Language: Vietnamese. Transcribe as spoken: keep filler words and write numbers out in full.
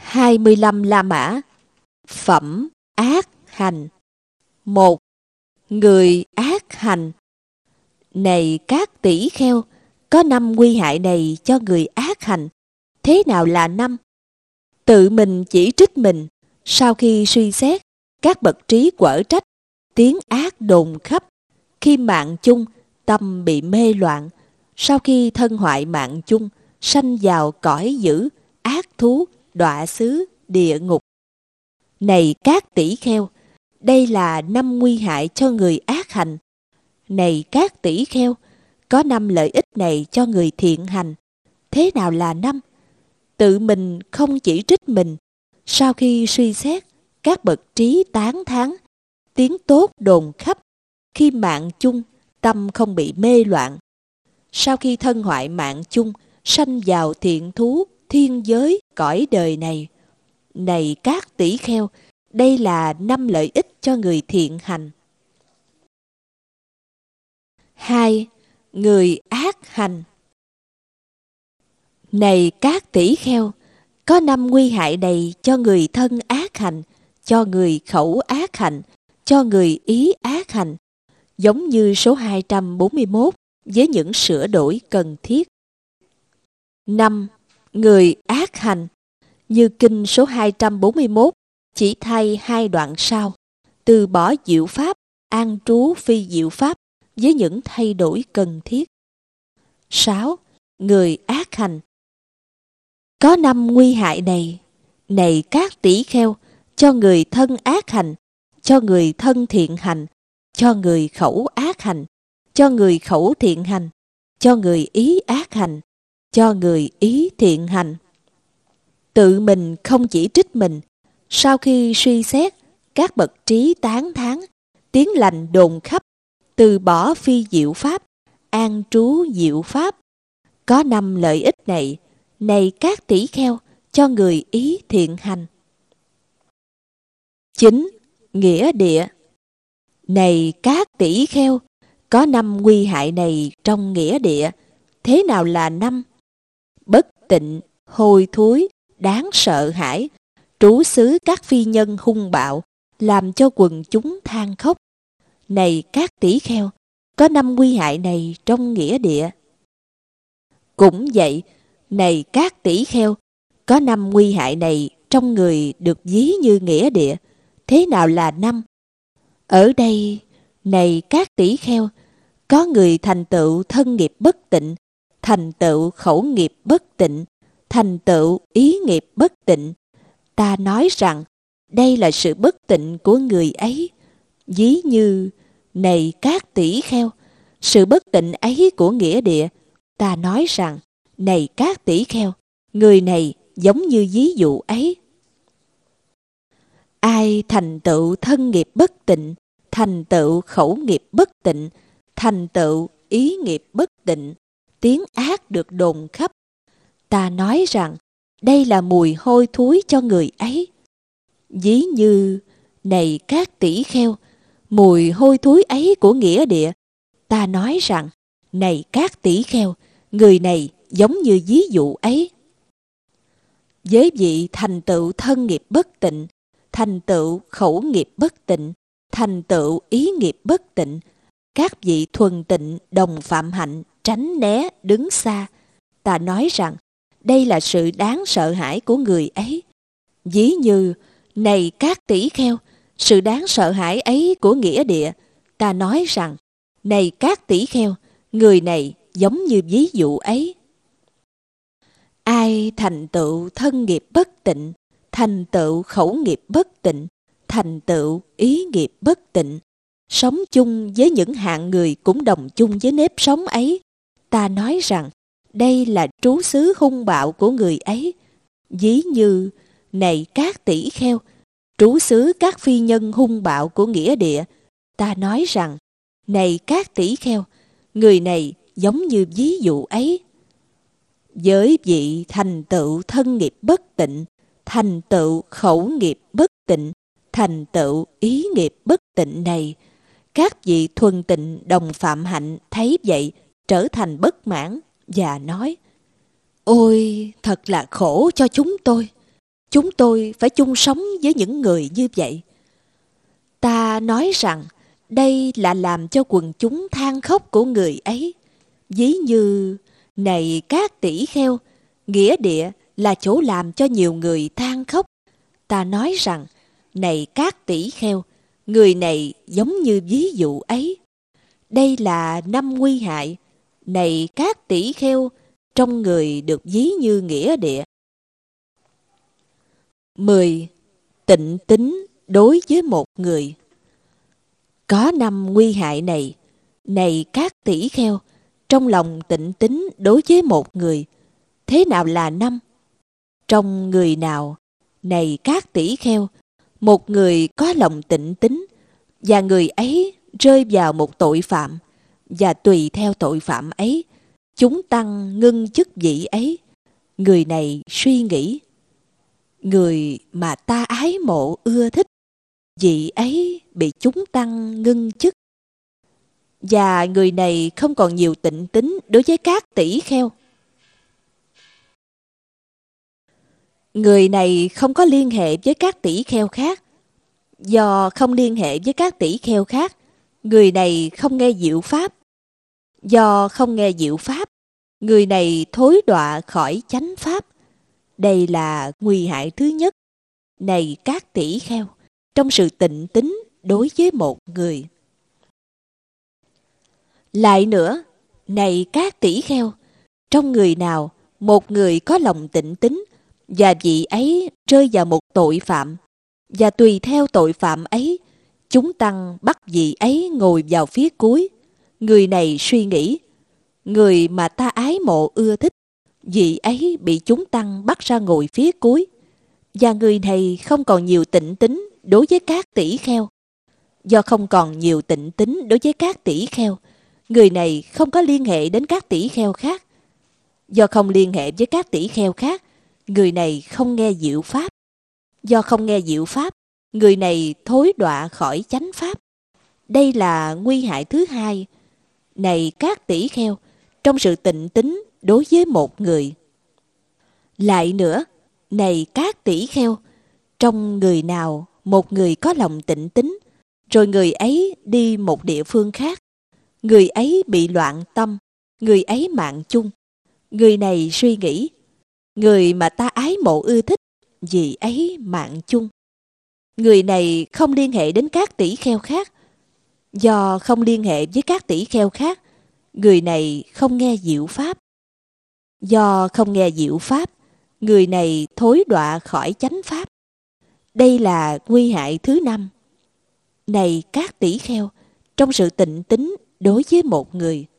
hai mươi lăm La Mã. Phẩm ác hành. Một. Người ác hành. Này các tỷ kheo, có năm nguy hại này cho người ác hành. Thế nào là năm? Tự mình chỉ trích mình, sau khi suy xét, các bậc trí quở trách, tiếng ác đồn khắp. Khi mạng chung, tâm bị mê loạn. Sau khi thân hoại mạng chung, sanh vào cõi dữ, ác thú, đọa xứ, địa ngục. Này các tỷ kheo, đây là năm nguy hại cho người ác hành. Này các tỷ kheo, có năm lợi ích này cho người thiện hành. Thế nào là năm? Tự mình không chỉ trích mình, sau khi suy xét, các bậc trí tán thán, tiếng tốt đồn khắp. Khi mạng chung, tâm không bị mê loạn. Sau khi thân hoại mạng chung, sanh vào thiện thú, thiên giới, cõi đời này. Này các tỷ kheo, đây là năm lợi ích cho người thiện hành. Hai. Người ác hành. Này các tỷ kheo, có năm nguy hại này cho người thân ác hành, cho người khẩu ác hành, cho người ý ác hành, giống như số hai trăm bốn mươi mốt với những sửa đổi cần thiết. Năm. Người ác hành. Như kinh số hai trăm bốn mươi mốt chỉ thay hai đoạn sau, từ bỏ diệu pháp, an trú phi diệu pháp với những thay đổi cần thiết. Sáu. Người ác hành. Có năm nguy hại này, này các tỷ kheo, cho người thân ác hành, cho người thân thiện hành, cho người khẩu ác hành, cho người khẩu thiện hành, cho người ý ác hành, cho người ý thiện hành. Tự mình không chỉ trích mình, sau khi suy xét, các bậc trí tán thán, tiếng lành đồn khắp, từ bỏ phi diệu pháp, an trú diệu pháp. Có năm lợi ích này, này các tỷ kheo, cho người ý thiện hành. Chín. Nghĩa địa. Này các tỷ kheo, có năm nguy hại này trong nghĩa địa. Thế nào là năm? Bất tịnh, hôi thối, đáng sợ hãi, trú xứ các phi nhân hung bạo, làm cho quần chúng than khóc. Này các tỷ kheo, có năm nguy hại này trong nghĩa địa. Cũng vậy, này các tỷ kheo, có năm nguy hại này trong người được ví như nghĩa địa. Thế nào là năm? Ở đây, này các tỷ kheo, có người thành tựu thân nghiệp bất tịnh, thành tựu khẩu nghiệp bất tịnh, thành tựu ý nghiệp bất tịnh. Ta nói rằng, đây là sự bất tịnh của người ấy. Ví như, này các tỷ kheo, sự bất tịnh ấy của nghĩa địa. Ta nói rằng, này các tỷ kheo, người này giống như ví dụ ấy. Ai thành tựu thân nghiệp bất tịnh, thành tựu khẩu nghiệp bất tịnh, thành tựu ý nghiệp bất tịnh, tiếng ác được đồn khắp. Ta nói rằng, đây là mùi hôi thối cho người ấy. Ví như, này các tỷ kheo, mùi hôi thối ấy của nghĩa địa. Ta nói rằng, này các tỷ kheo, người này giống như ví dụ ấy. Với vị thành tựu thân nghiệp bất tịnh, thành tựu khẩu nghiệp bất tịnh, thành tựu ý nghiệp bất tịnh, các vị thuần tịnh đồng phạm hạnh tránh né đứng xa. Ta nói rằng, đây là sự đáng sợ hãi của người ấy. Ví như, này các tỷ kheo, sự đáng sợ hãi ấy của nghĩa địa. Ta nói rằng, này các tỷ kheo, người này giống như ví dụ ấy. Ai thành tựu thân nghiệp bất tịnh, thành tựu khẩu nghiệp bất tịnh, thành tựu ý nghiệp bất tịnh, sống chung với những hạng người cũng đồng chung với nếp sống ấy. Ta nói rằng, đây là trú xứ hung bạo của người ấy. Ví như, này các tỷ kheo, trú xứ các phi nhân hung bạo của nghĩa địa. Ta nói rằng, này các tỷ kheo, người này giống như ví dụ ấy. Với vị thành tựu thân nghiệp bất tịnh, thành tựu khẩu nghiệp bất tịnh, thành tựu ý nghiệp bất tịnh này, các vị thuần tịnh đồng phạm hạnh thấy vậy trở thành bất mãn và nói: Ôi, thật là khổ cho chúng tôi! Chúng tôi phải chung sống với những người như vậy. Ta nói rằng đây là làm cho quần chúng than khóc của người ấy. Ví như, này các tỷ kheo, nghĩa địa là chỗ làm cho nhiều người than khóc. Ta nói rằng, này các tỷ kheo, người này giống như ví dụ ấy. Đây là năm nguy hại. Này các tỷ kheo, trong người được ví như nghĩa địa. mười. Tịnh tín đối với một người. Có năm nguy hại này. Này các tỷ kheo, trong lòng tịnh tín đối với một người. Thế nào là năm? Trong người nào? Này các tỷ kheo, một người có lòng tịnh tín, và người ấy rơi vào một tội phạm, và tùy theo tội phạm ấy, chúng tăng ngưng chức vị ấy. Người này suy nghĩ, người mà ta ái mộ ưa thích, vị ấy bị chúng tăng ngưng chức. Và người này không còn nhiều tịnh tín đối với các tỷ kheo. Người này không có liên hệ với các tỷ kheo khác. Do không liên hệ với các tỷ kheo khác, người này không nghe diệu pháp. Do không nghe diệu pháp, người này thối đọa khỏi chánh pháp. Đây là nguy hại thứ nhất. Này các tỷ kheo, trong sự tịnh tín đối với một người. Lại nữa, này các tỷ kheo, trong người nào một người có lòng tịnh tín, và vị ấy rơi vào một tội phạm, và tùy theo tội phạm ấy, chúng tăng bắt vị ấy ngồi vào phía cuối. Người này suy nghĩ, người mà ta ái mộ ưa thích, vị ấy bị chúng tăng bắt ra ngồi phía cuối. Và người này không còn nhiều tịnh tín đối với các tỷ kheo. Do không còn nhiều tịnh tín đối với các tỷ kheo, người này không có liên hệ đến các tỷ kheo khác. Do không liên hệ với các tỷ kheo khác, người này không nghe diệu pháp. Do không nghe diệu pháp, người này thối đọa khỏi chánh pháp. Đây là nguy hại thứ hai. Này các tỷ kheo, trong sự tịnh tín đối với một người. Lại nữa, này các tỷ kheo, trong người nào một người có lòng tịnh tín, rồi người ấy đi một địa phương khác, người ấy bị loạn tâm, người ấy mạng chung. Người này suy nghĩ, người mà ta ái mộ ưa thích, vì ấy mạng chung. Người này không liên hệ đến các tỷ kheo khác. Do không liên hệ với các tỷ kheo khác, người này không nghe diệu pháp. Do không nghe diệu pháp, người này thối đọa khỏi chánh pháp. Đây là nguy hại thứ năm. Này các tỷ kheo, trong sự tịnh tín đối với một người.